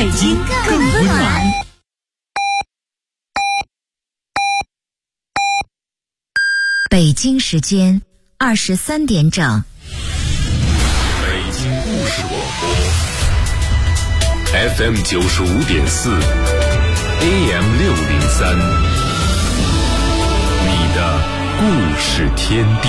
北京更温暖。 北京时间23点整。 北京故事广播 FM 95.4 AM 603，你的故事天地。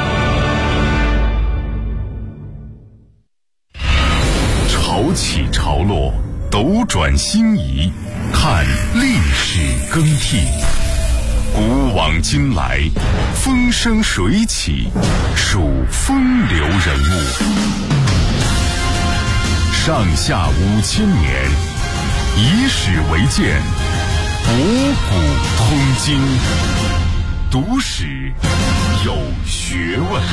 潮起潮落，斗转星移，看历史更替。古往今来，风生水起，数风流人物。上下5000年，以史为鉴，博古通今，读史有学问。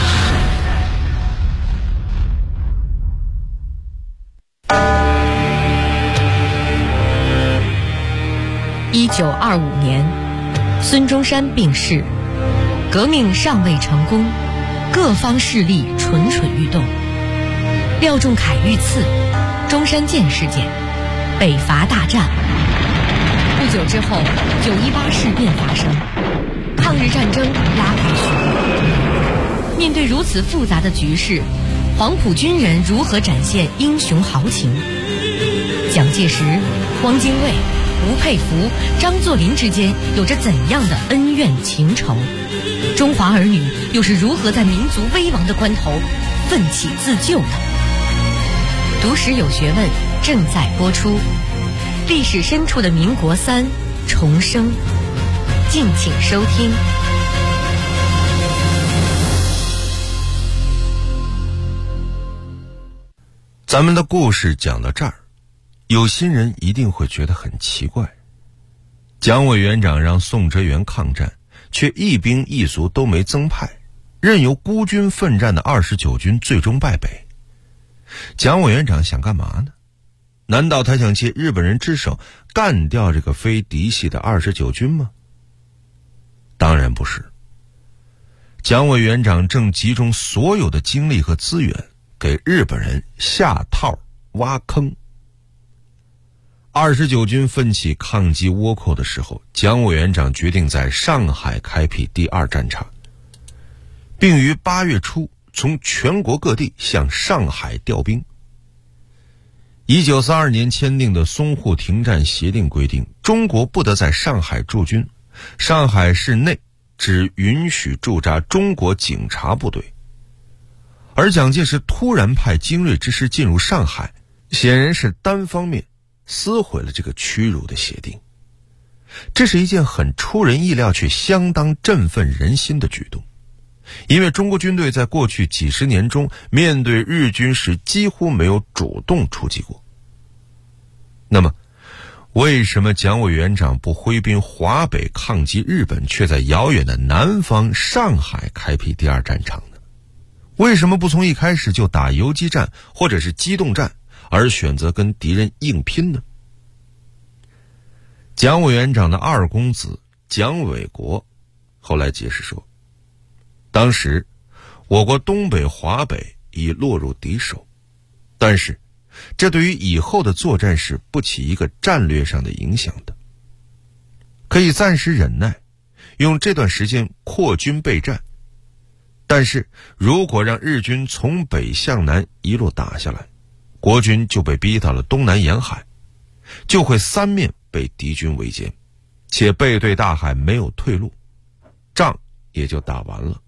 1925年，孙中山病逝，革命尚未成功，各方势力蠢蠢欲动。廖仲恺遇刺，中山舰事件，北伐大战。不久之后，918事变发生，抗日战争拉开序幕。面对如此复杂的局势，黄埔军人如何展现英雄豪情？蒋介石、汪精卫、吴佩孚、张作霖之间有着怎样的恩怨情仇？中华儿女又是如何在民族危亡的关头奋起自救的？读史有学问正在播出，历史深处的民国3重生，敬请收听。 咱们的故事讲到这儿，有心人一定会觉得很奇怪。蒋委员长让宋哲元抗战，却一兵一卒都没增派，任由孤军奋战的29军最终败北。蒋委员长想干嘛呢？难道他想借日本人之手干掉这个非嫡系的29军吗？当然不是。蒋委员长正集中所有的精力和资源给日本人下套挖坑。29军奋起抗击倭寇的时候，蒋委员长决定在上海开辟第2战场，并于8月初从全国各地向上海调兵。1932年签订的淞沪停战协定规定，中国不得在上海驻军，上海市内只允许驻扎中国警察部队。而蒋介石突然派精锐之师进入上海，显然是单方面撕毁了这个屈辱的协定。这是一件很出人意料却相当振奋人心的举动，因为中国军队在过去几十年中面对日军时几乎没有主动出击过。那么为什么蒋委员长不挥兵华北抗击日本，却在遥远的南方上海开辟第2战场呢？为什么不从一开始就打游击战或者是机动战，而选择跟敌人硬拼呢？蒋委员长的二公子蒋纬国后来解释说，当时我国东北、华北已落入敌手，但是这对于以后的作战是不起一个战略上的影响的，可以暂时忍耐，用这段时间扩军备战。但是如果让日军从北向南一路打下来，国军就被逼到了东南沿海，就会3面被敌军围歼，且背对大海，没有退路，仗也就打完了。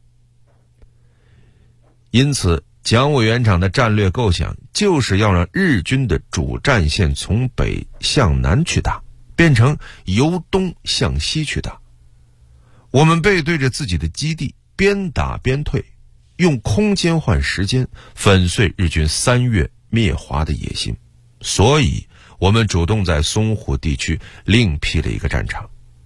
因此蒋委员长的战略构想就是要让日军的主战线从北向南去打，变成由东向西去打。我们背对着自己的基地，边打边退，用空间换时间，粉碎日军3月灭华的野心。所以我们主动在淞沪地区另辟了一个战场。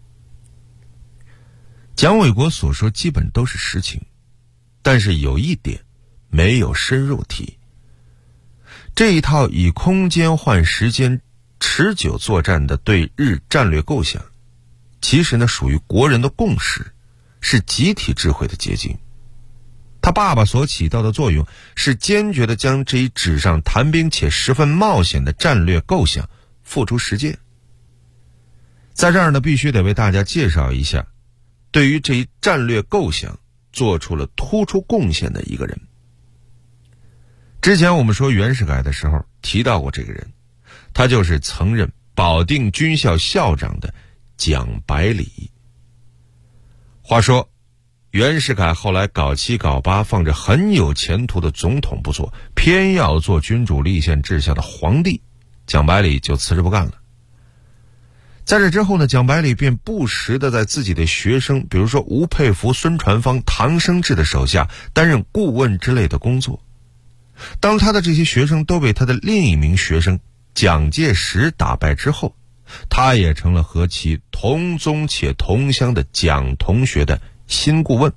蒋纬国所说基本都是实情，但是有一点没有深入提。这一套以空间换时间持久作战的对日战略构想，其实呢属于国人的共识，是集体智慧的结晶。他爸爸所起到的作用是坚决地将这一纸上谈兵且十分冒险的战略构想付出实践。在这儿呢，必须得为大家介绍一下对于这一战略构想做出了突出贡献的一个人。之前我们说袁世凯的时候提到过这个人，他就是曾任保定军校校长的蒋百里。话说袁世凯后来搞7搞8，放着很有前途的总统不做，偏要做君主立宪治下的皇帝，蒋百里就辞职不干了。在这之后呢，蒋百里便不时地在自己的学生，比如说吴佩孚、孙传芳、唐生智的手下担任顾问之类的工作。当他的这些学生都被他的另一名学生蒋介石打败之后，他也成了和其同宗且同乡的蒋同学的新顾问。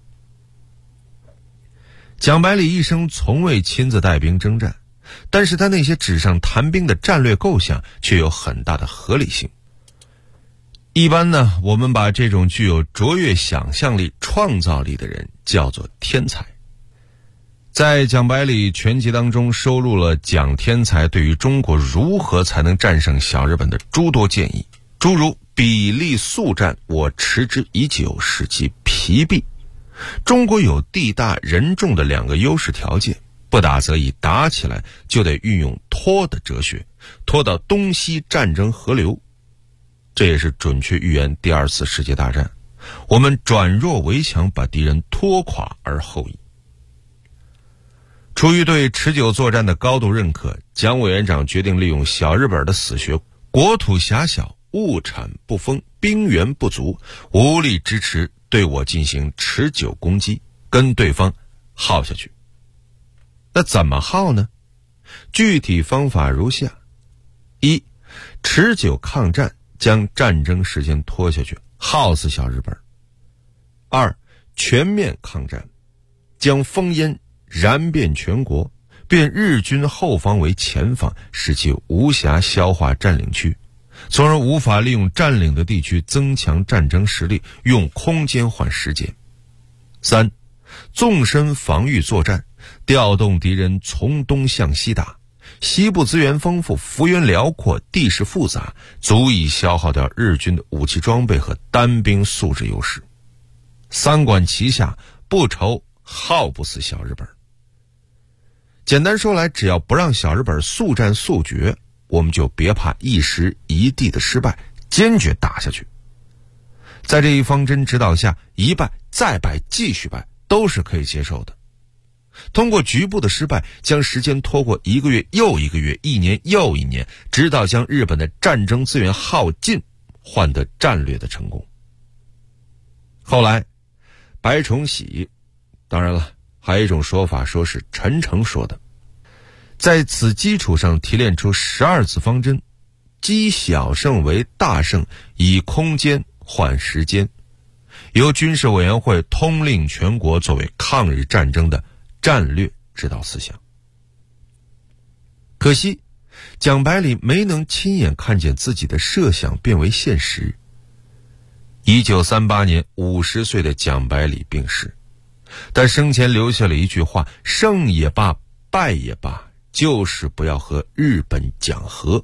蒋百里一生从未亲自带兵征战，但是他那些纸上谈兵的战略构想却有很大的合理性。一般呢，我们把这种具有卓越想象力、创造力的人叫做天才。在蒋百里全集当中收录了蒋天才对于中国如何才能战胜小日本的诸多建议，诸如比例速战我持之以久，使其疲弊。中国有地大人众的2个优势条件，不打则已，打起来就得运用拖的哲学，拖到东西战争河流。这也是准确预言第2次世界大战，我们转弱为强，把敌人拖垮而后已。出于对持久作战的高度认可，蒋委员长决定利用小日本的死穴，国土狭小，物产不丰，兵源不足，无力支持对我进行持久攻击，跟对方耗下去。那怎么耗呢？具体方法如下：一、持久抗战，将战争时间拖下去，耗死小日本；二、全面抗战，将烽烟燃遍全国，变日军后方为前方，使其无暇消化占领区，从而无法利用占领的地区增强战争实力，用空间换时间。三、纵深防御作战，调动敌人从东向西打，西部资源丰富，幅员辽阔，地势复杂，足以消耗掉日军的武器装备和单兵素质优势。三管齐下，不愁耗不死小日本。简单说来，只要不让小日本速战速决，我们就别怕一时一地的失败，坚决打下去。在这一方针指导下，一败再败继续败都是可以接受的。通过局部的失败，将时间拖过1个月又1个月，1年又1年，直到将日本的战争资源耗尽，换得战略的成功。后来白崇禧，当然了，还有一种说法说是陈诚说的，在此基础上提炼出12字方针，积小胜为大胜，以空间换时间，由军事委员会通令全国，作为抗日战争的战略指导思想。可惜蒋百里没能亲眼看见自己的设想变为现实。1938年50岁的蒋百里病逝，他生前留下了一句话：胜也罢，败也罢，就是不要和日本讲和。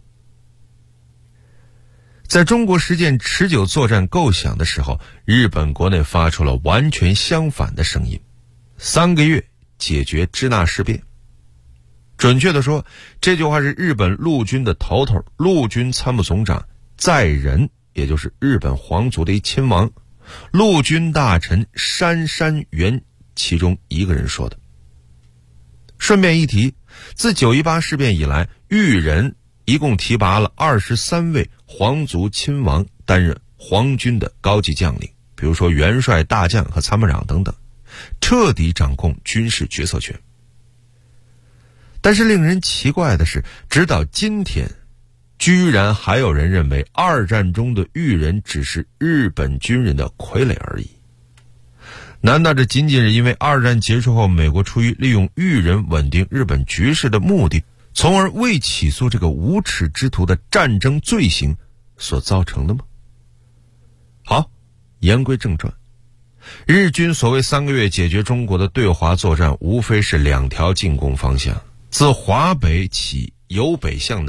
在中国实践持久作战构想的时候，日本国内发出了完全相反的声音：3个月解决支那事变。准确地说，这句话是日本陆军的头头，陆军参谋总长在仁，也就是日本皇族的一亲王，陆军大臣杉山元其中一个人说的。顺便一提，自918事变以来，裕仁一共提拔了23位皇族亲王担任皇军的高级将领，比如说元帅、大将和参谋长等等，彻底掌控军事决策权。但是令人奇怪的是，直到今天，居然还有人认为二战中的裕仁只是日本军人的傀儡而已。难道这仅仅是因为二战结束后，美国出于利用裕仁稳定日本局势的目的，从而未起诉这个无耻之徒的战争罪行所造成的吗？好，言归正传。日军所谓3个月解决中国的对华作战，无非是2条进攻方向：自华北起由北向南，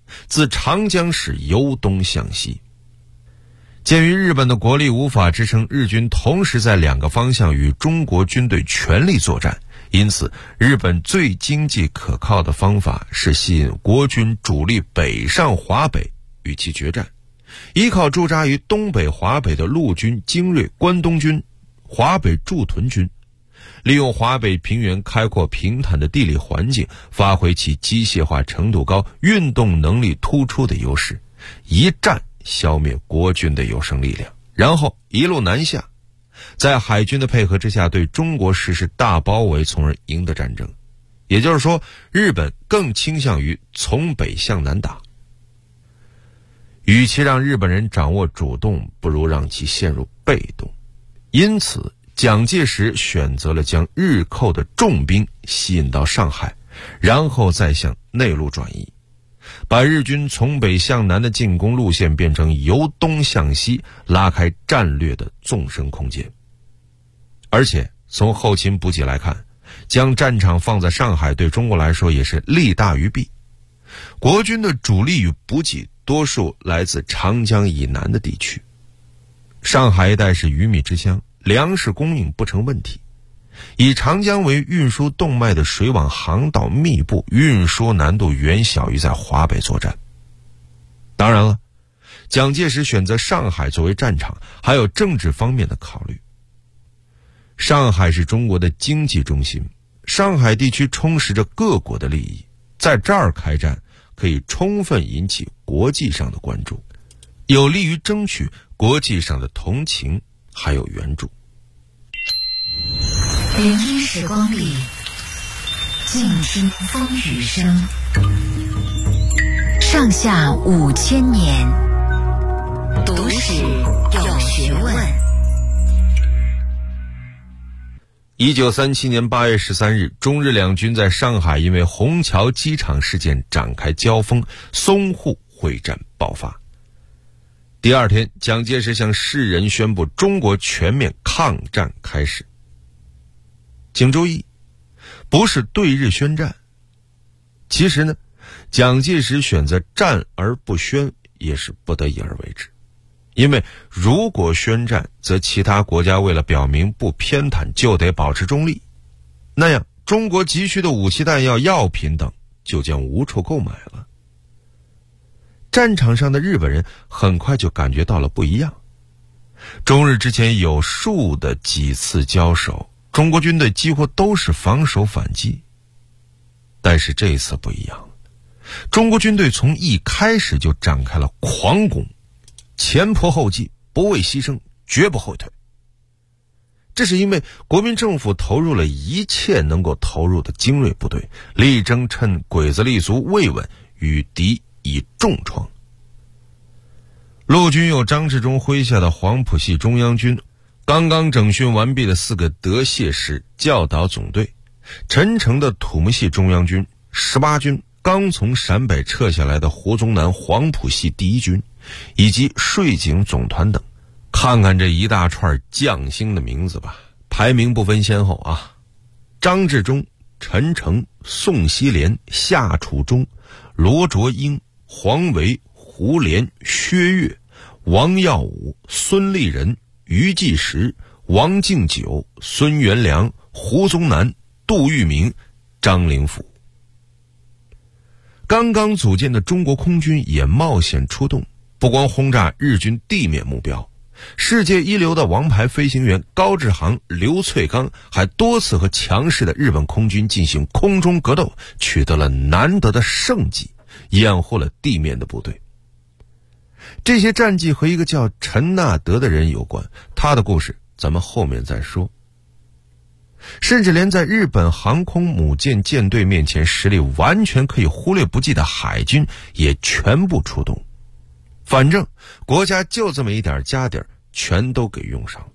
自长江市由东向西。鉴于日本的国力无法支撑日军同时在2个方向与中国军队全力作战，因此日本最经济可靠的方法是吸引国军主力北上华北与其决战，依靠驻扎于东北华北的陆军精锐关东军、华北驻屯军，利用华北平原开阔平坦的地理环境，发挥其机械化程度高、运动能力突出的优势，一战消灭国军的有生力量，然后一路南下，在海军的配合之下对中国实施大包围，从而赢得战争。也就是说，日本更倾向于从北向南打。与其让日本人掌握主动，不如让其陷入被动。因此蒋介石选择了将日寇的重兵吸引到上海，然后再向内陆转移，把日军从北向南的进攻路线变成由东向西，拉开战略的纵深空间。而且从后勤补给来看，将战场放在上海对中国来说也是利大于弊。国军的主力与补给多数来自长江以南的地区，上海一带是鱼米之乡，粮食供应不成问题。以长江为运输动脉的水网航道密布，运输难度远小于在华北作战。当然了，蒋介石选择上海作为战场，还有政治方面的考虑。上海是中国的经济中心，上海地区充实着各国的利益，在这儿开战可以充分引起国际上的关注，有利于争取国际上的同情还有援助。 聆听时光里，静听风雨声。上下5000年，读史有学问。 1937年8月13日，中日两军在上海因为虹桥机场事件展开交锋，淞沪会战爆发。第二天，蒋介石向世人宣布中国全面抗战开始。请注意，不是对日宣战。其实呢，蒋介石选择战而不宣也是不得已而为之。因为如果宣战，则其他国家为了表明不偏袒，就得保持中立，那样中国急需的武器弹药、药品等就将无处购买了。战场上的日本人很快就感觉到了不一样。中日之前有数的几次交手，中国军队几乎都是防守反击，但是这一次不一样，中国军队从一开始就展开了狂攻，前仆后继，不畏牺牲，绝不后退。这是因为国民政府投入了一切能够投入的精锐部队，力争趁鬼子立足未稳，与敌以重创。陆军有张治中麾下的黄埔系中央军，刚刚整训完毕的4个德械师教导总队，陈诚的土木系中央军18军，刚从陕北撤下来的胡宗南黄埔系第1军，以及税警总团等。看看这一大串将星的名字吧，排名不分先后啊。张治中、陈诚、宋希濂、夏楚中、罗卓英、黄维、胡琏、薛岳、王耀武、孙立人、于继时、王敬久、孙元良、胡宗南、杜聿明、张灵甫。刚刚组建的中国空军也冒险出动，不光轰炸日军地面目标，世界一流的王牌飞行员高志航、刘粹刚还多次和强势的日本空军进行空中格斗，取得了难得的胜绩，掩护了地面的部队。这些战绩和一个叫陈纳德的人有关，他的故事咱们后面再说。甚至连在日本航空母舰舰队面前实力完全可以忽略不计的海军也全部出动，反正国家就这么一点家底儿，全都给用上了。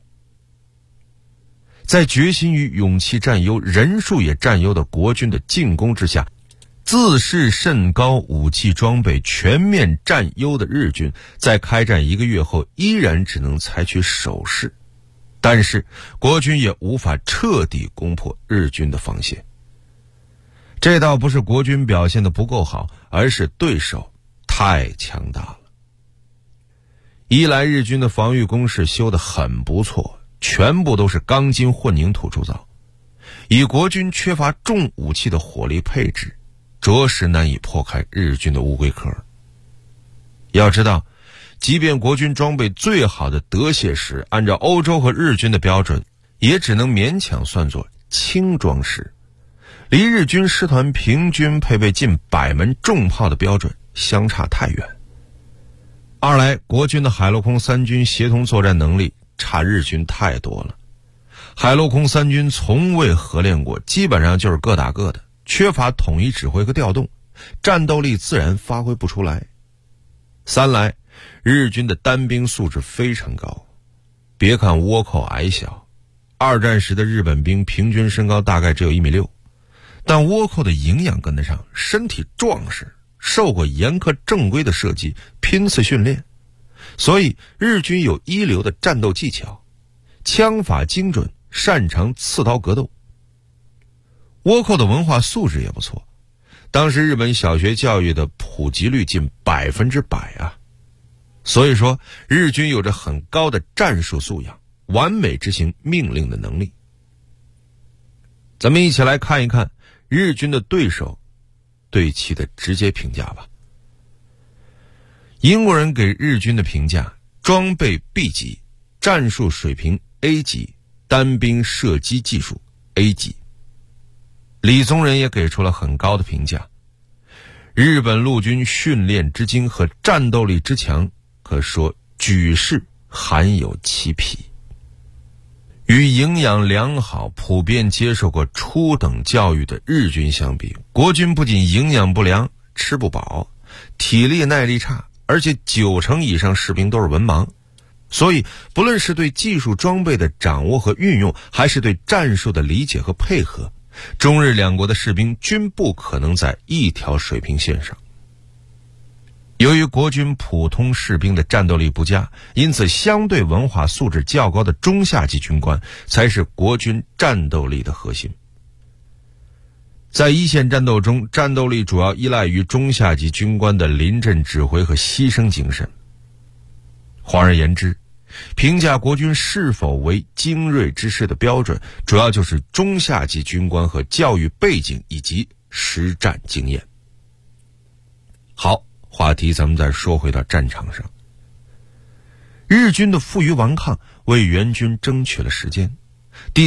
在决心与勇气占优、人数也占优的国军的进攻之下，自视甚高、武器装备全面占优的日军，在开战1个月后依然只能采取守势，但是国军也无法彻底攻破日军的防线。这倒不是国军表现得不够好，而是对手太强大了。一来日军的防御工事修得很不错，全部都是钢筋混凝土铸造，以国军缺乏重武器的火力配置，着实难以破开日军的乌龟壳。要知道，即便国军装备最好的德械师，按照欧洲和日军的标准，也只能勉强算作轻装师，离日军师团平均配备近100门重炮的标准相差太远。二来，国军的海陆空三军协同作战能力差日军太多了，海陆空三军从未合练过，基本上就是各打各的，缺乏统一指挥和调动，战斗力自然发挥不出来。三来，日军的单兵素质非常高，别看倭寇矮小，二战时的日本兵平均身高大概只有1.6米，但倭寇的营养跟得上，身体壮实，受过严苛正规的射击，拼刺训练，所以日军有一流的战斗技巧，枪法精准，擅长刺刀格斗。倭寇的文化素质也不错，当时日本小学教育的普及率近100%啊，所以说日军有着很高的战术素养，完美执行命令的能力。咱们一起来看一看日军的对手对其的直接评价吧。英国人给日军的评价：装备 B 级，战术水平 A 级，单兵射击技术 A 级。李宗仁也给出了很高的评价：日本陆军训练之精和战斗力之强，可说举世罕有其匹。与营养良好、普遍接受过初等教育的日军相比，国军不仅营养不良、吃不饱，体力耐力差，而且90%以上士兵都是文盲。所以不论是对技术装备的掌握和运用，还是对战术的理解和配合，中日两国的士兵均不可能在一条水平线上。由于国军普通士兵的战斗力不佳，因此相对文化素质较高的中下级军官才是国军战斗力的核心。在一线战斗中，战斗力主要依赖于中下级军官的临阵指挥和牺牲精神。换而言之，评价国军是否为精锐之师的标准，主要就是中下级军官和教育背景以及实战经验。好，话题咱们再说回到战场上。日军的负隅顽抗为援军争取了时间。第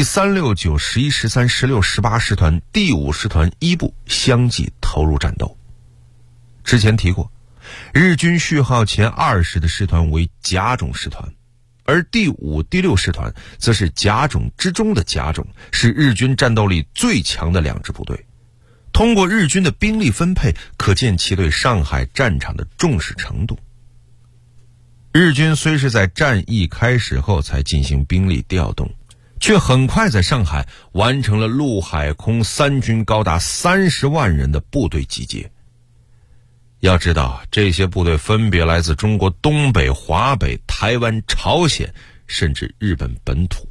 369、11、13、16、18师团第5师团一部相继投入战斗。之前提过，日军序号前20的师团为甲种师团，而第5、第6师团则是甲种之中的甲种，是日军战斗力最强的2支部队。通过日军的兵力分配，可见其对上海战场的重视程度。日军虽是在战役开始后才进行兵力调动，却很快在上海完成了陆海空三军高达30万人的部队集结。要知道，这些部队分别来自中国东北、华北、台湾、朝鲜，甚至日本本土。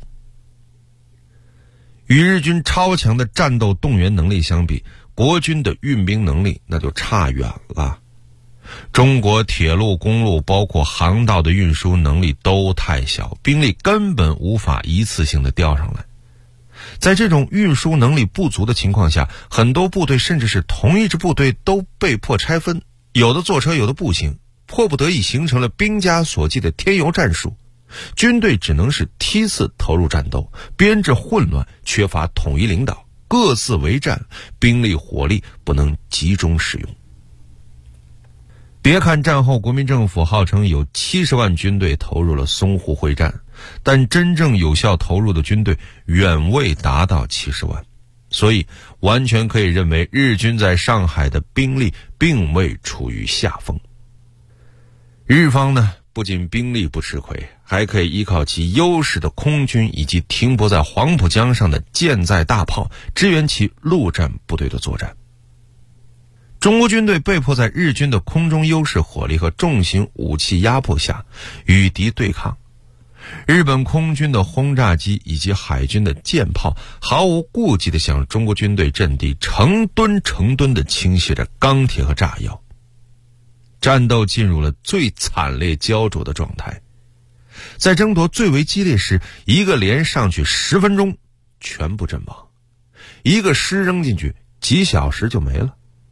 与日军超强的战斗动员能力相比，国军的运兵能力那就差远了。中国铁路、公路包括航道的运输能力都太小，兵力根本无法一次性的调上来。在这种运输能力不足的情况下，很多部队甚至是同一支部队都被迫拆分，有的坐车，有的步行，迫不得已形成了兵家所忌的添油战术。军队只能是梯次投入战斗，编制混乱，缺乏统一领导，各自为战，兵力火力不能集中使用。别看战后国民政府号称有70万军队投入了淞沪会战，但真正有效投入的军队远未达到70万，所以完全可以认为日军在上海的兵力并未处于下风。日方呢，不仅兵力不吃亏，还可以依靠其优势的空军以及停泊在黄浦江上的舰载大炮，支援其陆战部队的作战。中国军队被迫在日军的空中优势火力和重型武器压迫下与敌对抗。日本空军的轰炸机以及海军的舰炮毫无顾忌地向中国军队阵地成吨成吨地倾泻着钢铁和炸药。 战斗进入了最惨烈焦灼的状态。在争夺最为激烈时，一个连上去10分钟全部阵亡，一个师扔进去几小时就没了。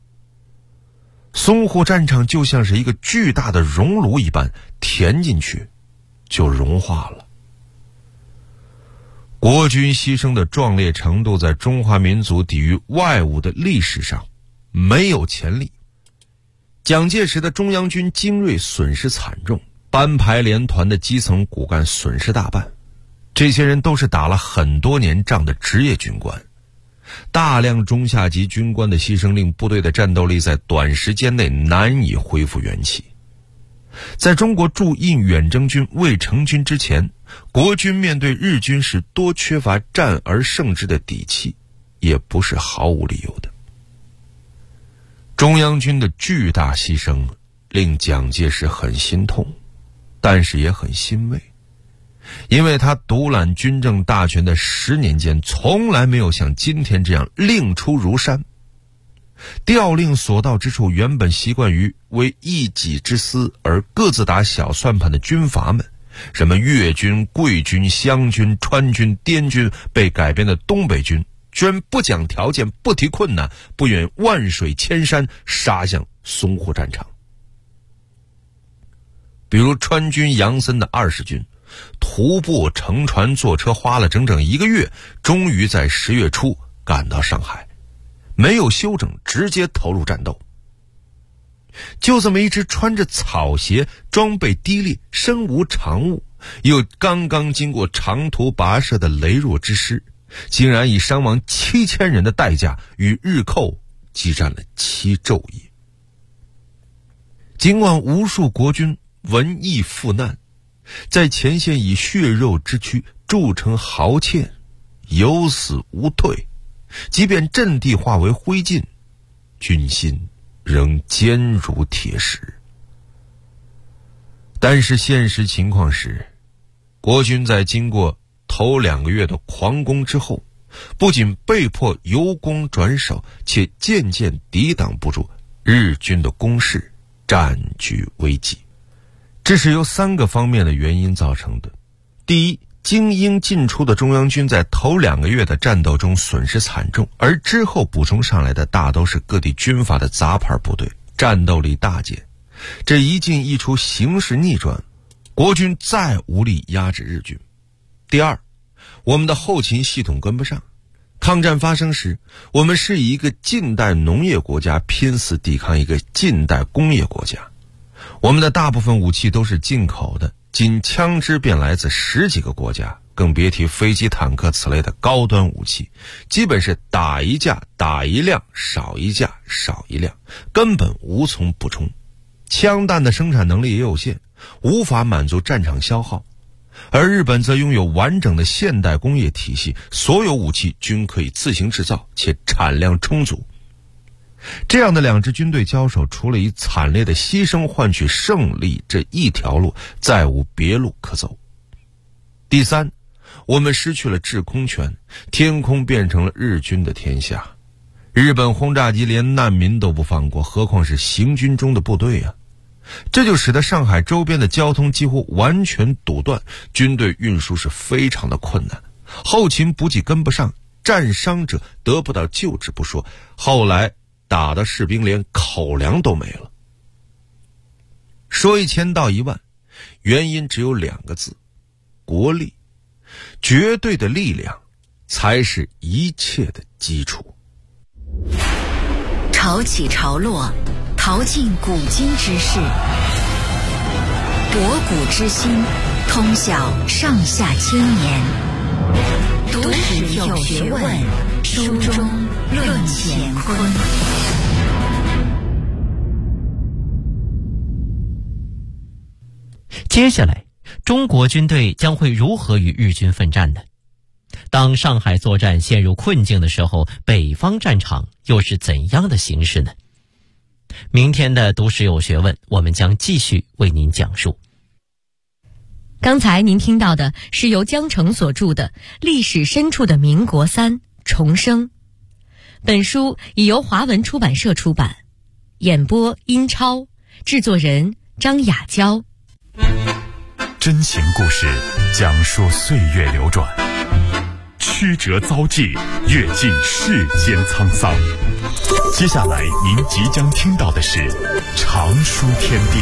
淞沪战场就像是一个巨大的熔炉一般，填进去就融化了。国军牺牲的壮烈程度在中华民族抵御外侮的历史上没有前例。蒋介石的中央军精锐损失惨重，班排连团的基层骨干损失大半。这些人都是打了很多年仗的职业军官，大量中下级军官的牺牲令部队的战斗力在短时间内难以恢复元气。在中国驻印远征军未成军之前，国军面对日军是多缺乏战而胜之的底气，也不是毫无理由的。中央军的巨大牺牲令蒋介石很心痛，但是也很欣慰，因为他独揽军政大权的10年间，从来没有像今天这样令出如山。调令所到之处，原本习惯于为一己之私而各自打小算盘的军阀们，什么粤军、桂军、湘军、川军、滇军，被改编的东北军，居然不讲条件，不提困难，不远万水千山，杀向淞沪战场。比如川军杨森的20军，徒步乘船坐车花了整整1个月，终于在10月初赶到上海，没有休整，直接投入战斗。就这么一支穿着草鞋、装备低劣、身无长物，又刚刚经过长途跋涉的羸弱之师，竟然以伤亡7000人的代价与日寇激战了7昼夜。尽管无数国军文艺赴难，在前线以血肉之躯铸成壕堑，有死无退，即便阵地化为灰烬，军心仍坚如铁石。但是现实情况是，国军在经过头2个月的狂攻之后，不仅被迫由攻转守，且渐渐抵挡不住日军的攻势，战局危急。这是由3个方面的原因造成的。第一，精英进出的中央军在头2个月的战斗中损失惨重，而之后补充上来的大都是各地军阀的杂牌部队，战斗力大减。这一进一出，形势逆转，国军再无力压制日军。第二，我们的后勤系统跟不上。抗战发生时，我们是以一个近代农业国家拼死抵抗一个近代工业国家，我们的大部分武器都是进口的，仅枪支便来自10几个国家，更别提飞机、坦克此类的高端武器，基本是打一架打一辆，少一架少一辆，根本无从补充。枪弹的生产能力也有限，无法满足战场消耗。而日本则拥有完整的现代工业体系，所有武器均可以自行制造，且产量充足。这样的2支军队交手，除了以惨烈的牺牲换取胜利这一条路，再无别路可走。第三，我们失去了制空权，天空变成了日军的天下。日本轰炸机连难民都不放过，何况是行军中的部队啊！这就使得上海周边的交通几乎完全堵断，军队运输是非常的困难，后勤补给跟不上，战伤者得不到救治不说，后来打的士兵连口粮都没了。说1000道1万，原因只有2个字：国力。绝对的力量才是一切的基础。 潮起潮落，淘尽古今之事，博古之今，通晓上下千年。读史有学问，书中论乾坤。 接下来，中国军队将会如何与日军奋战呢？当上海作战陷入困境的时候，北方战场又是怎样的形势呢？明天的读史有学问，我们将继续为您讲述。 刚才您听到的是由江城所著的《历史深处的民国3重生》，本书已由华文出版社出版，演播殷超， 制作人张雅娇。 真情故事讲述岁月流转，曲折遭际，阅尽世间沧桑。接下来您即将听到的是常书天地。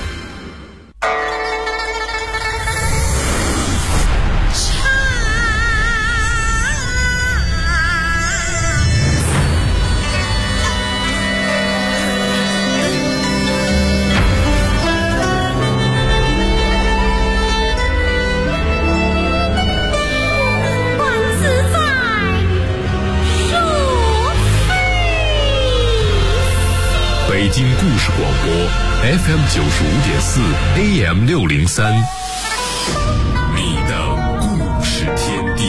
北京故事广播 FM 95.4 AM 603，你的故事天地。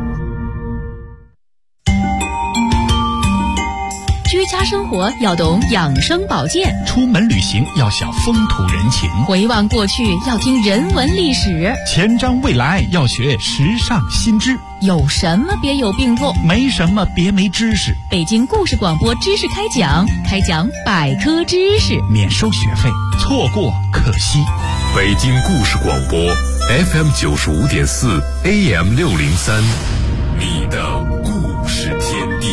居家生活要懂养生保健， 出门旅行要晓风土人情， 回望过去要听人文历史， 前瞻未来要学时尚新知。 有什么别有病痛， 没什么别没知识。 北京故事广播知识开讲百科知识， 免收学费，错过可惜。 北京故事广播 FM 95.4 AM 603，你的故事天地。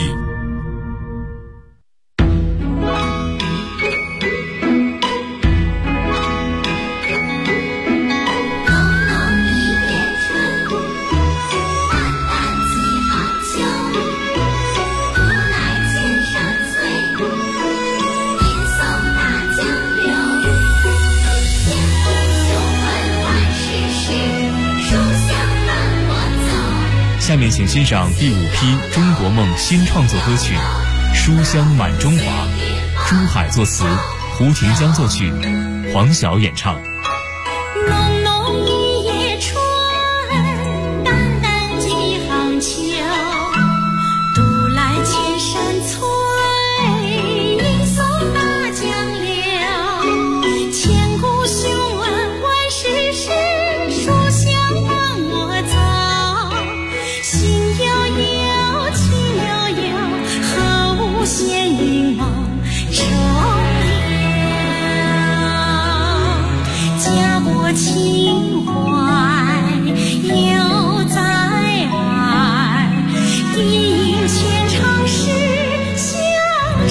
下面请欣赏第5批中国梦新创作歌曲《书香满中华》，朱海作词，胡廷江作曲，黄晓演唱。 浓浓一夜春，淡淡几行秋，独来千山翠，迎送大江流。千古雄文万世事，书香伴我走。心悠悠，情悠悠，何无闲云梦中流。家国情怀犹在耳，一饮千场事乡愁。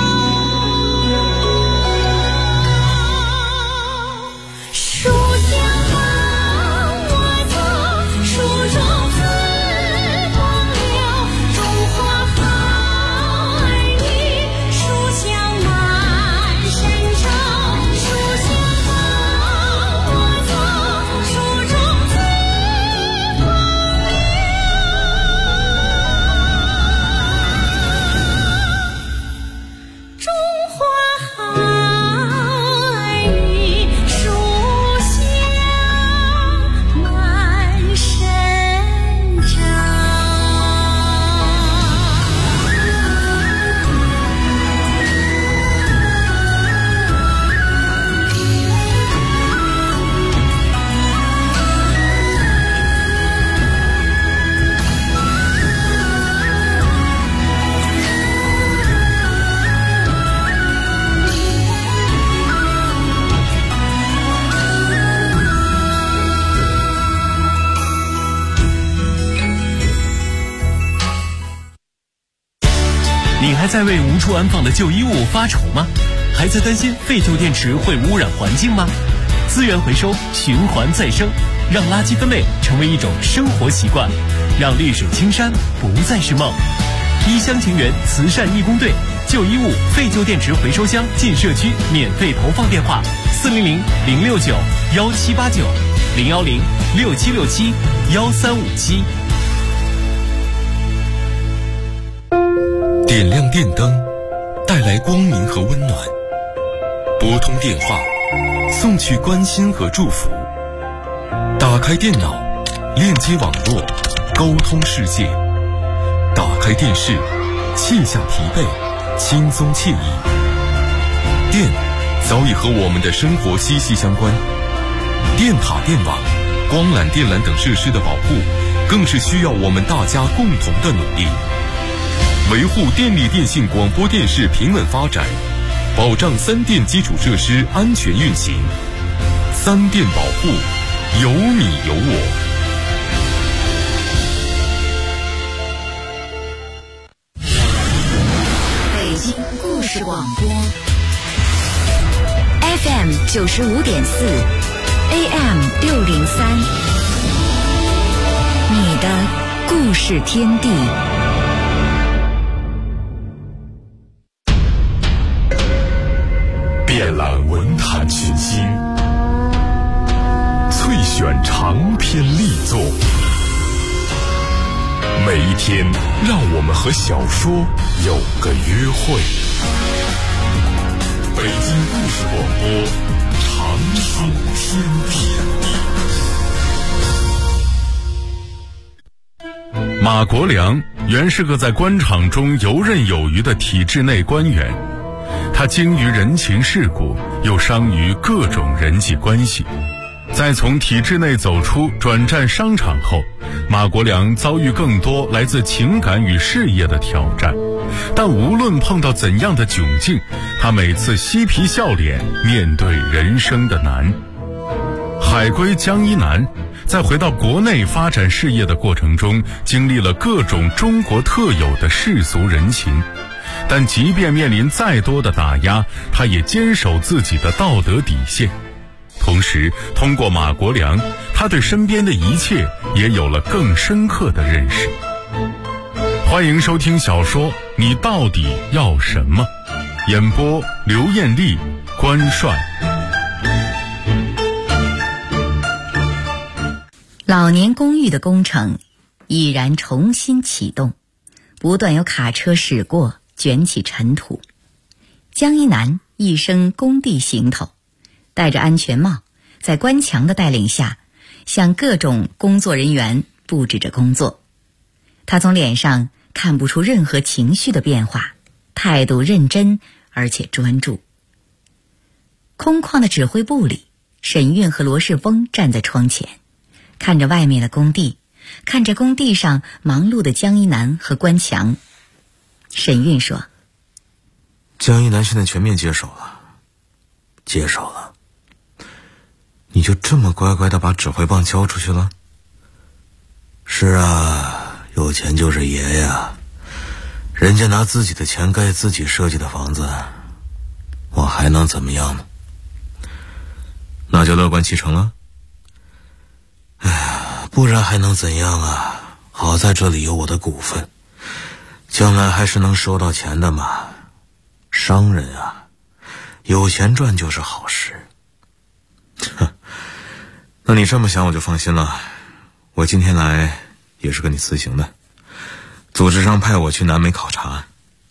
书香伴我走，书中自风流。中华好儿女，书香满神州。书香伴我走，书中自风流。中华好儿女，书香满神州。 你还在为无处安放的旧衣物发愁吗？还在担心废旧电池会污染环境吗？资源回收，循环再生，让垃圾分类成为一种生活习惯，让绿水青山不再是梦。一厢情愿慈善义工队旧衣物废旧电池回收箱进社区免费投放电话：400-069-1789 010-6767-1357。 点亮电灯，带来光明和温暖；拨通电话，送去关心和祝福；打开电脑，链接网络，沟通世界；打开电视，卸下疲惫，轻松惬意。电早已和我们的生活息息相关，电塔、电网、光缆、电缆等设施的保护，更是需要我们大家共同的努力。维护电力电信广播电视平稳发展， 保障三电基础设施安全运行。三电保护，有你有我。 北京故事广播 FM 95.4 AM 603，你的故事天地。 遍览文坛群星，萃选长篇力作。每一天，让我们和小说有个约会。北京故事广播，长寿天地。马国良原是个在官场中游刃有余的体制内官员，他精于人情世故，又商于各种人际关系。在从体制内走出转战商场后，马国良遭遇更多来自情感与事业的挑战，但无论碰到怎样的窘境，他每次嬉皮笑脸面对人生的难。海归江一南在回到国内发展事业的过程中，经历了各种中国特有的世俗人情，但即便面临再多的打压，他也坚守自己的道德底线。同时，通过马国良，他对身边的一切也有了更深刻的认识。欢迎收听小说《你到底要什么》，演播刘艳丽、关帅。 老年公寓的工程已然重新启动，不断有卡车驶过，卷起尘土。江一南一身工地行头，戴着安全帽，在官强的带领下，向各种工作人员布置着工作。他从脸上看不出任何情绪的变化，态度认真而且专注。空旷的指挥部里，沈运和罗世峰站在窗前，看着外面的工地，看着工地上忙碌的江一南和关强。沈运说： 江一南现在全面接手了。你就这么乖乖地把指挥棒交出去了？是啊，有钱就是爷呀，人家拿自己的钱盖自己设计的房子，我还能怎么样呢？那就乐观其成了。哎呀，不然还能怎样啊？好在这里有我的股份，将来还是能收到钱的嘛。商人啊，有钱赚就是好事。那你这么想我就放心了。我今天来也是跟你辞行的，组织上派我去南美考察。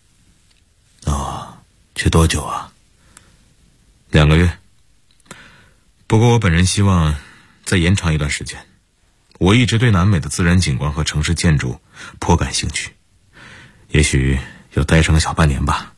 去多久啊？2个月。不过我本人希望再延长一段时间。我一直对南美的自然景观和城市建筑颇感兴趣，也许要待上个小半年吧。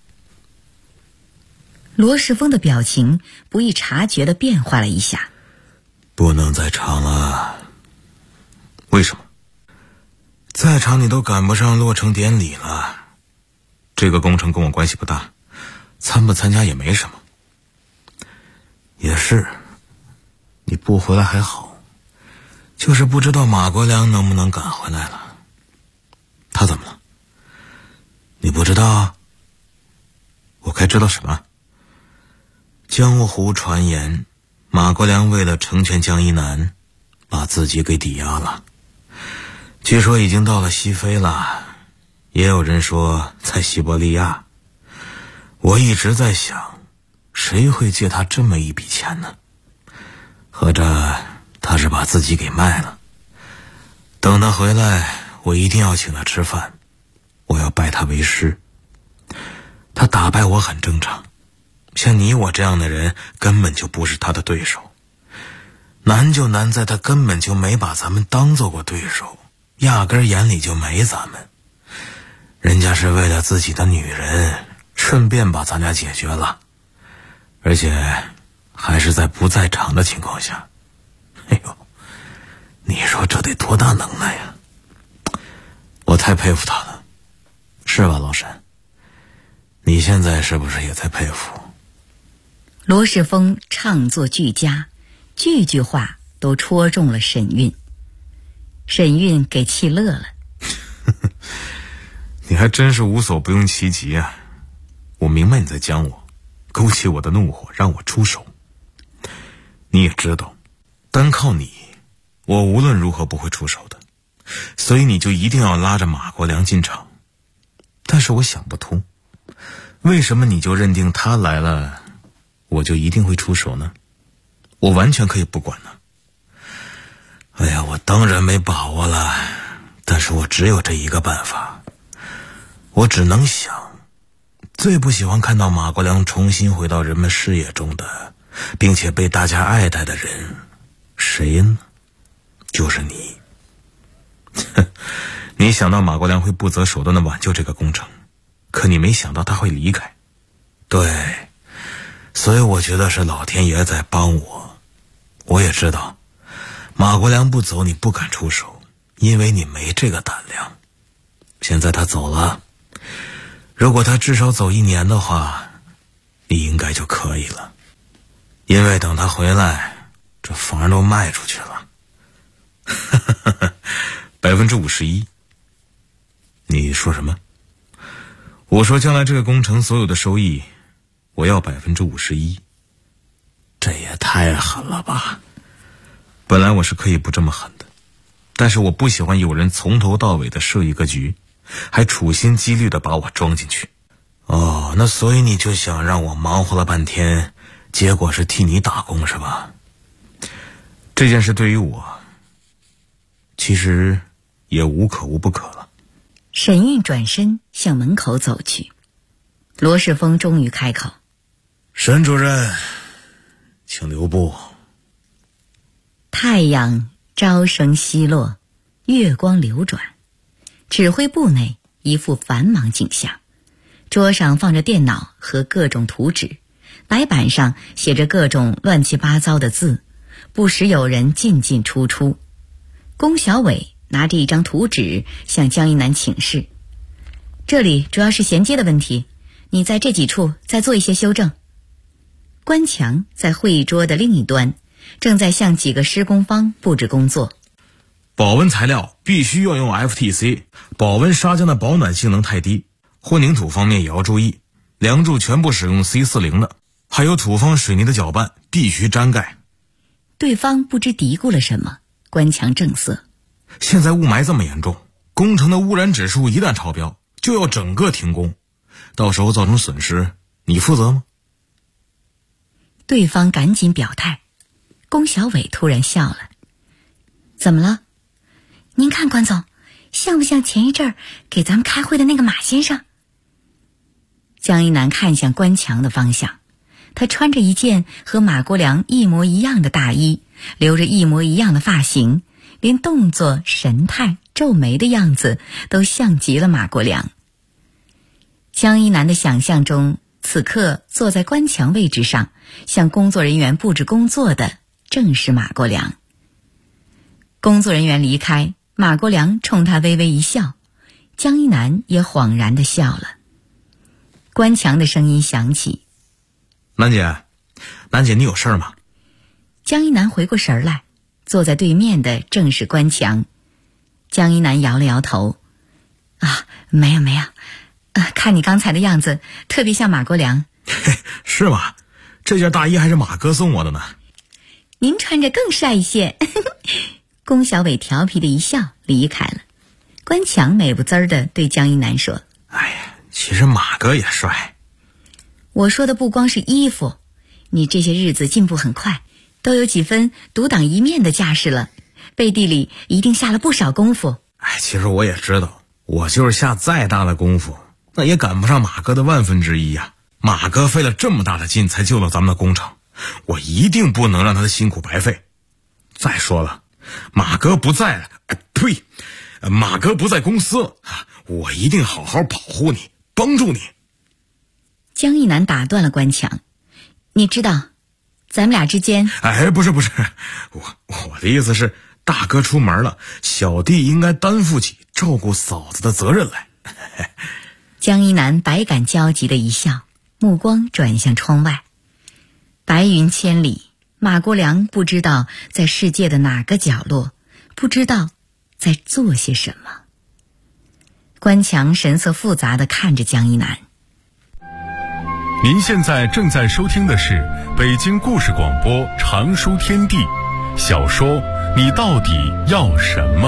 罗世峰的表情不易察觉地变化了一下。 不能再长了。为什么？再长你都赶不上落成典礼了。这个工程跟我关系不大，参不参加也没什么。也是，你不回来还好，就是不知道马国良能不能赶回来了。他怎么了？你不知道？我该知道什么？江湖传言，马国良为了成全江一南，把自己给抵押了。据说已经到了西非了，也有人说在西伯利亚。我一直在想，谁会借他这么一笔钱呢？合着他是把自己给卖了。等他回来，我一定要请他吃饭，我要拜他为师。他打败我很正常，像你我这样的人根本就不是他的对手。难就难在他根本就没把咱们当做过对手，压根眼里就没咱们。人家是为了自己的女人，顺便把咱俩解决了，而且还是在不在场的情况下。哎呦，你说这得多大能耐呀！我太佩服他了，是吧，老沈？你现在是不是也在佩服？ 罗世峰唱作俱佳，句句话都戳中了沈韵。沈韵给气乐了。 你还真是无所不用其极啊！我明白你在讲我，勾起我的怒火，让我出手。你也知道，单靠你，我无论如何不会出手的，所以你就一定要拉着马国良进场。但是我想不通，为什么你就认定他来了，我就一定会出手呢？我完全可以不管呢。哎呀，我当然没把握了，但是我只有这一个办法。我只能想，最不喜欢看到马国良重新回到人们视野中的，并且被大家爱戴的人，谁呢？就是你。你想到马国良会不择手段地挽救这个工程，可你没想到他会离开。对，所以我觉得是老天爷在帮我。我也知道马国良不走你不敢出手，因为你没这个胆量。现在他走了，如果他至少走1年的话，你应该就可以了。因为等他回来，这房都卖出去了。51%。你说什么？我说将来这个工程所有的收益，我要51%。这也太狠了吧！本来我是可以不这么狠的，但是我不喜欢有人从头到尾的设一个局，还处心积虑的把我装进去。哦，那所以你就想让我忙活了半天，结果是替你打工是吧？这件事对于我，其实也无可无不可了。 沈韵转身向门口走去，罗世峰终于开口：“ 沈主任，请留步。” 太阳朝升西落，月光流转，指挥部内一副繁忙景象。桌上放着电脑和各种图纸，白板上写着各种乱七八糟的字，不时有人进进出出。龚小伟拿着一张图纸向江一南请示：“这里主要是衔接的问题，你在这几处再做一些修正。”关强在会议桌的另一端，正在向几个施工方布置工作。 保温材料必须要用 FTC， 保温砂浆的保暖性能太低。混凝土方面也要注意，梁柱全部使用 C40 的，还有土方水泥的搅拌必须粘盖。 对方不知嘀咕了什么，关强正色：“ 现在雾霾这么严重，工程的污染指数一旦超标，就要整个停工，到时候造成损失，你负责吗？” 对方赶紧表态。龚小伟突然笑了：“怎么了？您看关总，像不像前一阵儿给咱们开会的那个马先生？”江一南看向关强的方向，他穿着一件和马国良一模一样的大衣，留着一模一样的发型，连动作、神态、皱眉的样子都像极了马国良。江一南的想象中，此刻坐在关强位置上向工作人员布置工作的正是马国良。工作人员离开，马国良冲他微微一笑，江一南也恍然地笑了。关强的声音响起：“ 南姐，你有事吗？” 江一南回过神来，坐在对面的正是关强。江一南摇了摇头：“啊，没有，看你刚才的样子，特别像马国良。”“ 是吗？这件大衣还是马哥送我的呢。”“ 您穿着更帅一些。”龚小伟调皮的一笑，离开了。关强美不滋儿的对江一南说：“ 哎呀，其实马哥也帅。”“ 我说的不光是衣服，你这些日子进步很快，都有几分独当一面的架势了，背地里一定下了不少功夫。”“ 哎，其实我也知道，我就是下再大的功夫，那也赶不上马哥的1/1000呀。马哥费了这么大的劲才救了咱们的工程，我一定不能让他的辛苦白费。再说了，马哥不在了，马哥不在公司了，我一定好好保护你，帮助你。” 江一南打断了关强：“你知道咱们俩之间……”“ 哎，不是，我的意思是，大哥出门了，小弟应该担负起照顾嫂子的责任来。” 江一南百感交集的一笑，目光转向窗外。 白云千里，马国良不知道在世界的哪个角落，不知道在做些什么。关强神色复杂地看着江一南。 您现在正在收听的是北京故事广播长书天地小说《你到底要什么》。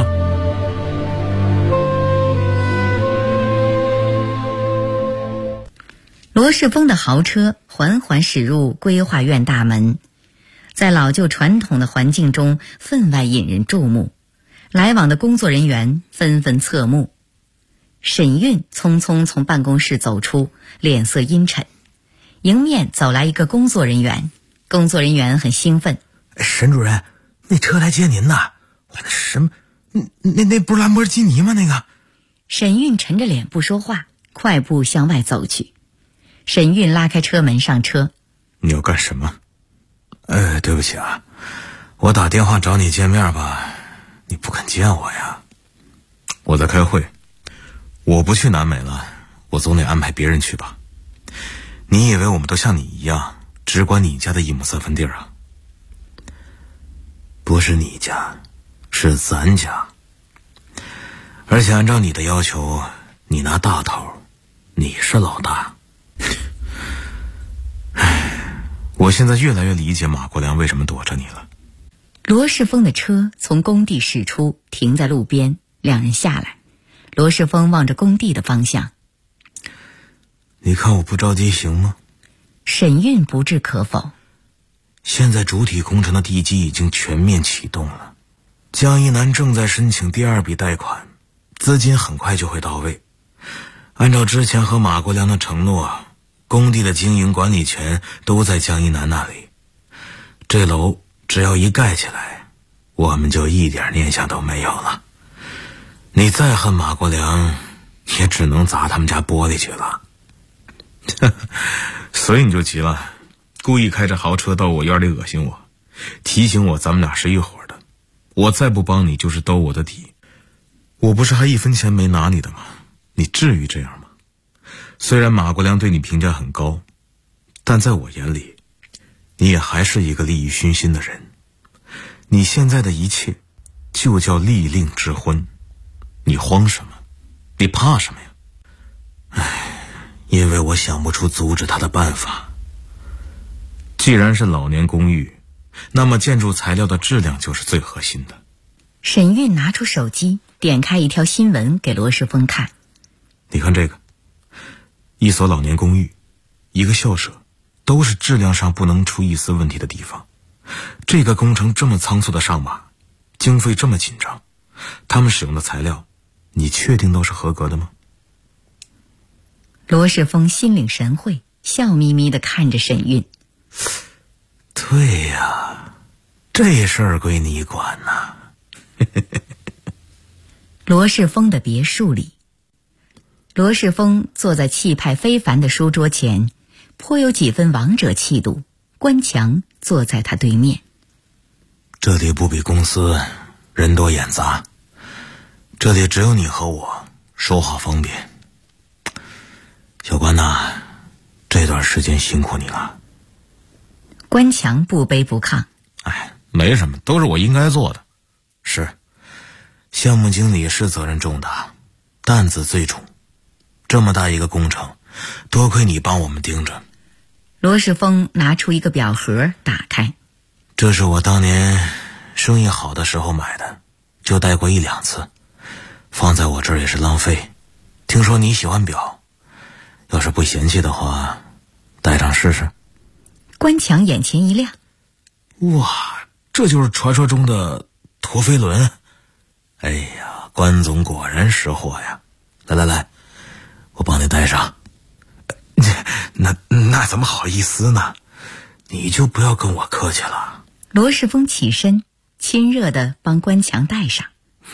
罗世峰的豪车缓缓驶入规划院大门，在老旧传统的环境中分外引人注目，来往的工作人员纷纷侧目。沈运匆匆从办公室走出，脸色阴沉。迎面走来一个工作人员，工作人员很兴奋：“ 沈主任，那车来接您呢。哇，那什么，那不是兰博基尼吗？那个。” 沈运沉着脸不说话，快步向外走去。沈运拉开车门上车：“ 你要干什么？”“对不起啊，我打电话找你见面吧，你不肯见我呀。我在开会，我不去南美了，我总得安排别人去吧。你以为我们都像你一样只管你家的1亩3分地啊？不是你家，是咱家。而且按照你的要求，你拿大头，你是老大。我现在越来越理解马国良为什么躲着你了。” 罗世峰的车从工地驶出，停在路边，两人下来。罗世峰望着工地的方向：“ 你看我不着急行吗？” 沈运不置可否：“ 现在主体工程的地基已经全面启动了，江一南正在申请第2笔贷款，资金很快就会到位。按照之前和马国良的承诺，工地的经营管理权都在江一南那里。这楼只要一盖起来，我们就一点念想都没有了。你再恨马国良，也只能砸他们家玻璃去了。”所以你就急了，故意开着豪车到我院里恶心我，提醒我咱们俩是一伙的。我再不帮你就是兜我的底。我不是还1分钱没拿你的吗？你至于这样吗？虽然马国良对你评价很高，但在我眼里，你也还是一个利益熏心的人。你现在的一切就叫利令智昏，你慌什么？你怕什么呀？因为我想不出阻止他的办法。既然是老年公寓，那么建筑材料的质量就是最核心的。 沈运拿出手机，点开一条新闻给罗世峰看：“ 你看这个，一所老年公寓，一个校舍，都是质量上不能出一丝问题的地方。这个工程这么仓促的上马，经费这么紧张，他们使用的材料，你确定都是合格的吗？” 罗世峰心领神会，笑眯眯地看着沈运：“ 对呀，这事儿归你管呐。” 罗世峰的别墅里，罗世峰坐在气派非凡的书桌前，颇有几分王者气度。关强坐在他对面：“ 这里不比公司，人多眼杂，这里只有你和我，说话方便。小关呐，这段时间辛苦你了。” 关强不卑不亢：“ 没什么，都是我应该做的。是，项目经理是责任重大，担子最重。这么大一个工程，多亏你帮我们盯着。” 罗世峰拿出一个表盒，打开：“ 这是我当年生意好的时候买的，就戴过1-2次，放在我这儿也是浪费。听说你喜欢表，要是不嫌弃的话，戴上试试。” 关强眼前一亮：“ 哇，这就是传说中的陀飞轮！哎呀，关总果然识货呀！来，我帮你戴上。那怎么好意思呢？你就不要跟我客气了。” 罗世峰起身，亲热地帮关强戴上。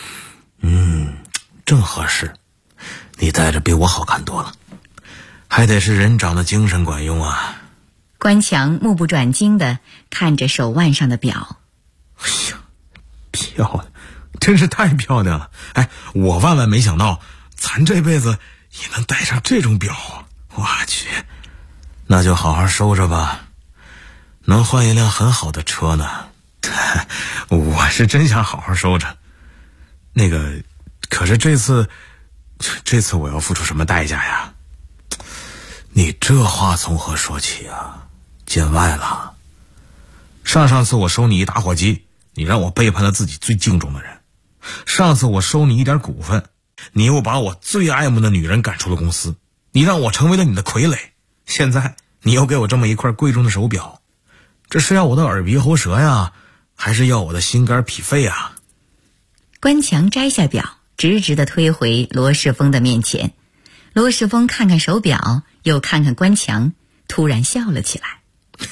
正合适，你戴着比我好看多了，还得是人长得精神管用啊。 关强目不转睛地看着手腕上的表：“ 哎呀，漂亮，真是太漂亮了！我万万没想到，咱这辈子也能戴上这种表。我去，那就好好收着吧。 能换一辆很好的车呢。我是真想好好收着。可是这次我要付出什么代价呀？你这话从何说起啊？见外了。上次我收你一打火机，你让我背叛了自己最敬重的人。上次我收你一点股份，你又把我最爱慕的女人赶出了公司，你让我成为了你的傀儡。现在你又给我这么一块贵重的手表，这是要我的耳鼻喉舌呀，还是要我的心肝脾肺啊？ 关强摘下表，直直地推回罗世峰的面前。罗世峰看看手表，又看看关强，突然笑了起来。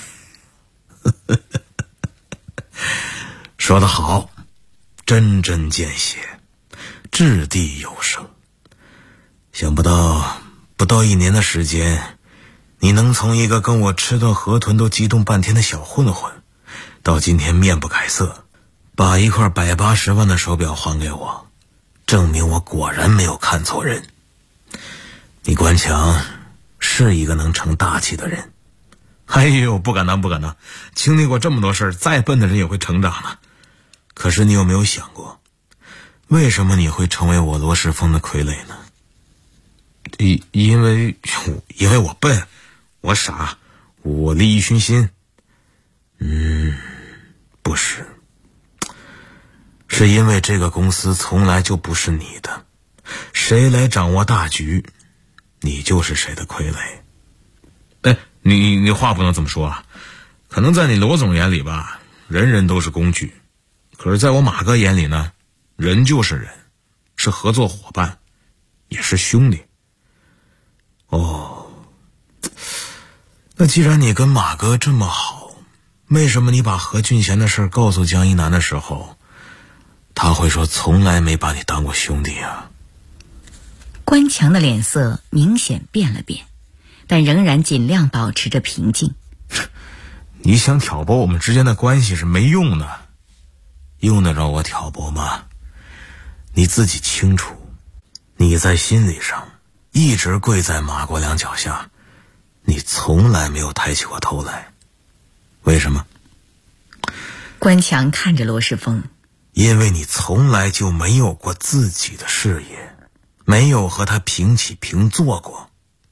说得好，针针见血，掷地有声。想不到不到1年的时间，你能从一个跟我吃顿河豚都激动半天的小混混，到今天面不改色，把一块180万的手表还给我，证明我果然没有看错人。你关强是一个能成大器的人。哎呦，不敢当不敢当，经历过这么多事儿，再笨的人也会成长的。可是你有没有想过，为什么你会成为我罗世峰的傀儡呢？因为我笨，我傻，我利益熏心。不是，是因为这个公司从来就不是你的，谁来掌握大局，你就是谁的傀儡。你话不能这么说啊，可能在你罗总眼里吧，人人都是工具，可是在我马哥眼里呢，人就是人，是合作伙伴，也是兄弟。那既然你跟马哥这么好，为什么你把何俊贤的事告诉江一南的时候，他会说从来没把你当过兄弟啊？ 关强的脸色明显变了变，但仍然尽量保持着平静。 你想挑拨我们之间的关系是没用的，用得着我挑拨吗？你自己清楚，你在心理上一直跪在马国良脚下，你从来没有抬起过头来。为什么？ 关强看着罗世峰。 因为你从来就没有过自己的事业，没有和他平起平坐过。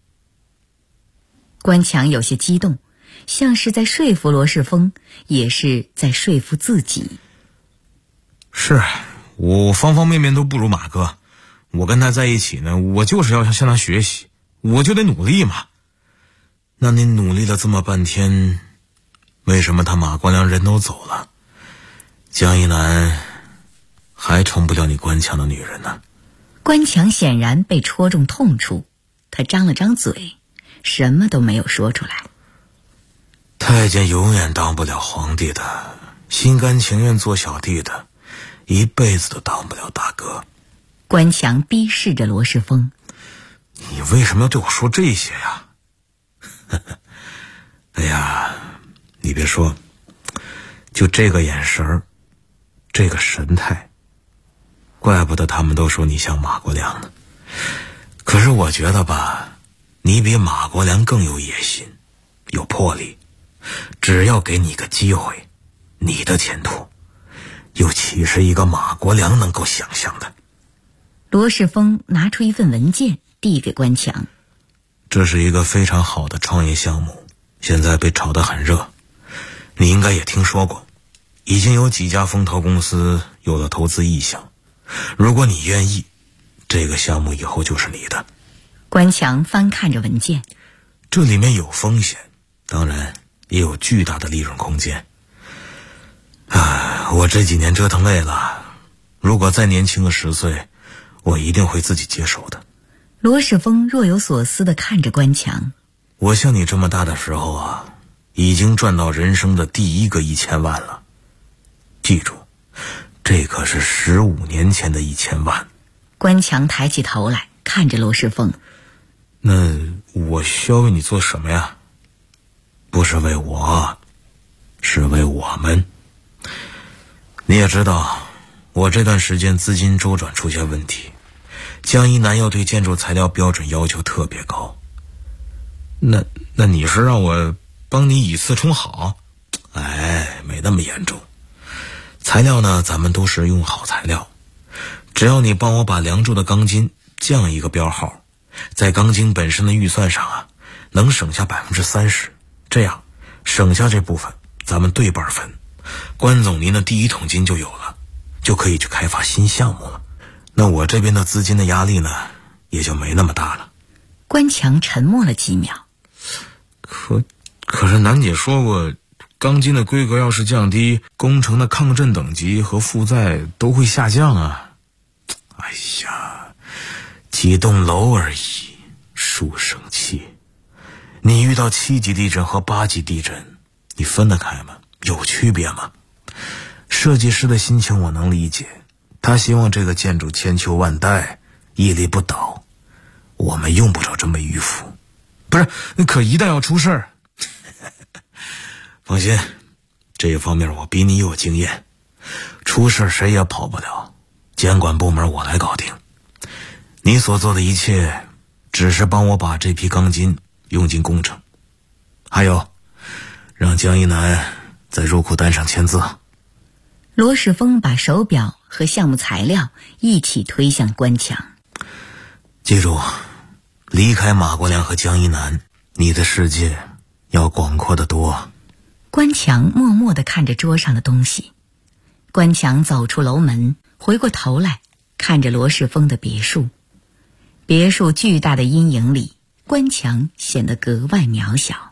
关强有些激动，像是在说服罗世峰，也是在说服自己。 是，我方方面面都不如马哥，我跟他在一起呢，我就是要向他学习，我就得努力嘛。那你努力了这么半天，为什么他马国良人都走了，江一南还成不了你关强的女人呢？ 关强显然被戳中痛处，他张了张嘴，什么都没有说出来。 太监永远当不了皇帝的，心甘情愿做小弟的，一辈子都当不了大哥。 关强逼视着罗世峰。 你为什么要对我说这些呀？哎呀，你别说，就这个眼神儿，这个神态，怪不得他们都说你像马国良呢。可是我觉得吧，你比马国良更有野心，有魄力。只要给你个机会，你的前途又岂是一个马国良能够想象的？ 罗世峰拿出一份文件递给关强。 这是一个非常好的创业项目，现在被炒得很热，你应该也听说过，已经有几家风投公司有了投资意向。如果你愿意，这个项目以后就是你的。 关强翻看着文件。 这里面有风险，当然也有巨大的利润空间。我这几年折腾累了，如果再年轻个10岁，我一定会自己接手的。 罗世峰若有所思地看着关强。 我像你这么大的时候啊，已经赚到人生的第一个1000万了。记住，这可是15年前的1000万。 关强抬起头来看着罗世峰。 那我需要为你做什么呀？不是为我，是为我们。你也知道，我这段时间资金周转出现问题，江一南要对建筑材料标准要求特别高。那你是让我帮你以次充好？ 没那么严重。材料呢，咱们都是用好材料，只要你帮我把梁柱的钢筋降一个标号，在钢筋本身的预算上啊，能省下30%，这样省下这部分咱们对半分，关总您的第一桶金就有了，就可以去开发新项目了。那我这边的资金的压力呢，也就没那么大了。 关强沉默了几秒。 可是楠姐说过，钢筋的规格要是降低，工程的抗震等级和负载都会下降啊。哎呀，几栋楼而已，数生气。你遇到7级地震和8级地震，你分得开吗？有区别吗？设计师的心情我能理解，他希望这个建筑千秋万代，屹立不倒。我们用不着这么迂腐。不是，可一旦要出事儿，放心，这一方面我比你有经验，出事谁也跑不了，监管部门我来搞定。你所做的一切只是帮我把这批钢筋用进工程，还有让江一南在入库单上签字。 罗世峰把手表和项目材料一起推向关强。 记住，离开马国良和江一南，你的世界要广阔得多。 关强默默地看着桌上的东西。关强走出楼门，回过头来看着罗世峰的别墅。别墅巨大的阴影里，关强显得格外渺小。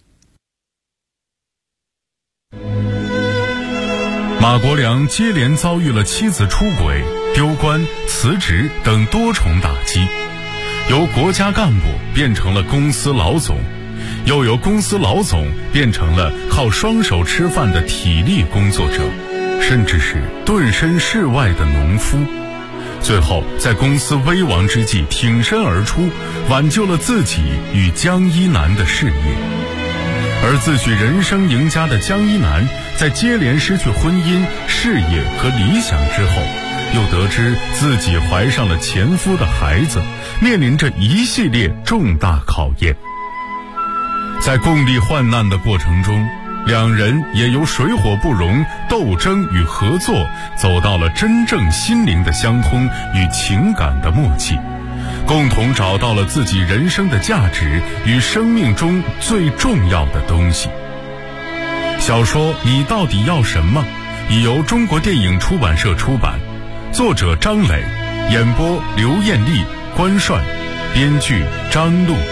马国良接连遭遇了妻子出轨、丢官、辞职等多重打击，由国家干部变成了公司老总，又由公司老总变成了靠双手吃饭的体力工作者，甚至是顿身事外的农夫。最后在公司危亡之际挺身而出，挽救了自己与江一南的事业。而自诩人生赢家的江一南，在接连失去婚姻、事业和理想之后，又得知自己怀上了前夫的孩子，面临着一系列重大考验。在共历患难的过程中，两人也由水火不容、斗争与合作，走到了真正心灵的相通与情感的默契，共同找到了自己人生的价值与生命中最重要的东西。小说《你到底要什么》已由中国电影出版社出版，作者张磊，演播刘艳丽、关帅，编剧张璐。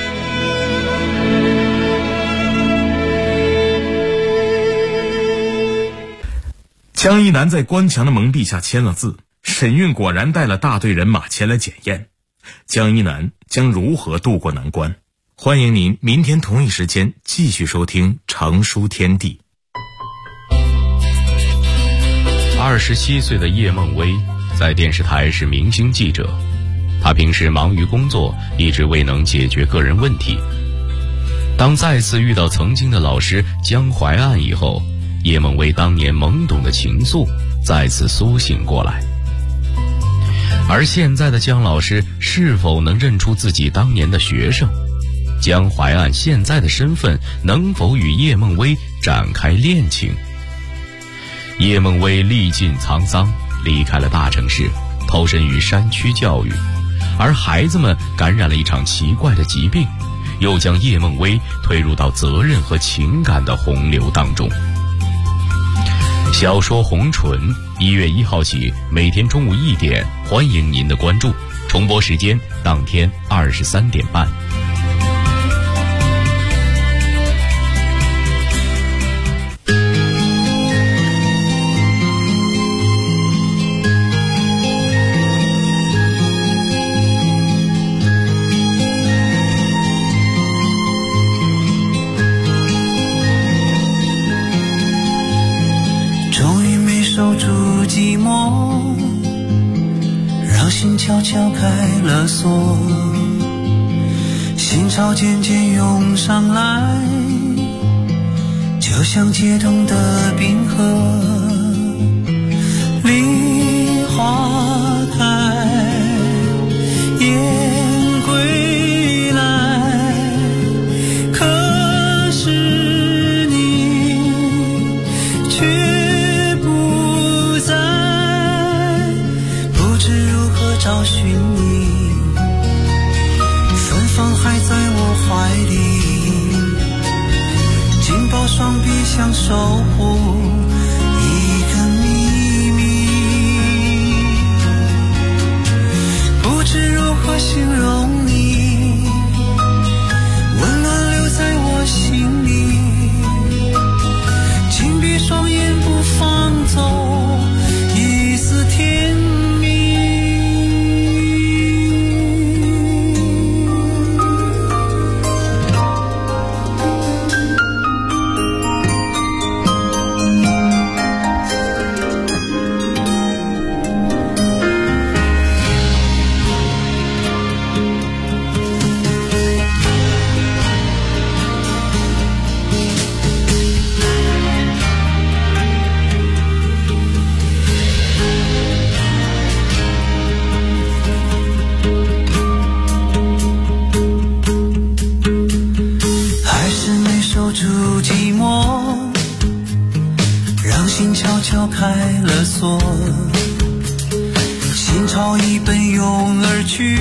江一南在关强的蒙蔽下签了字，审运果然带了大队人马前来检验。江一南将如何渡过难关？欢迎您明天同一时间继续收听《长书天地》。 27岁的叶梦薇在电视台是明星记者，她平时忙于工作，一直未能解决个人问题。当再次遇到曾经的老师江淮岸以后，叶梦薇当年懵懂的情愫再次苏醒过来。而现在的江老师是否能认出自己当年的学生？江淮岸现在的身份能否与叶梦薇展开恋情？叶梦薇历尽沧桑，离开了大城市，投身于山区教育，而孩子们感染了一场奇怪的疾病，又将叶梦薇推入到责任和情感的洪流当中。小说《红唇》1月1号起，每天中午1点，欢迎您的关注。重播时间当天23点半。 寂寞，让心悄悄开了锁，心潮渐渐涌上来，就像解冻的冰河。梨花开，雁归来，可是你找寻你，芬芳还在我怀里，紧抱双臂想守护一个秘密，不知如何形容你，温暖留在我心里，紧闭双眼不放走一丝甜蜜。开了锁，心潮已奔涌而去，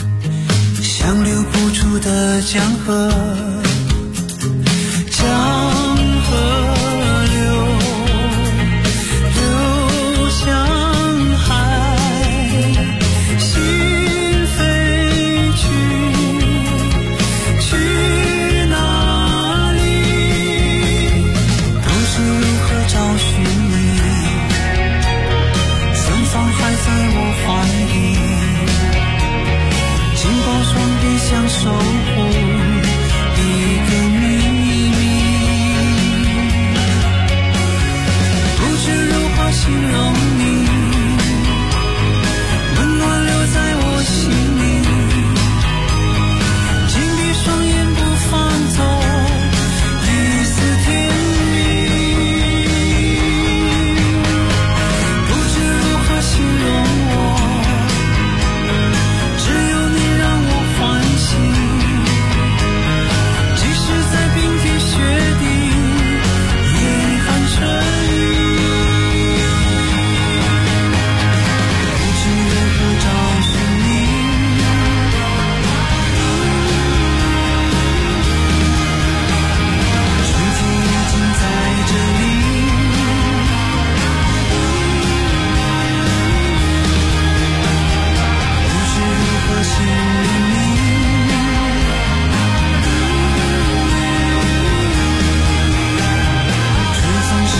像流不出的江河，江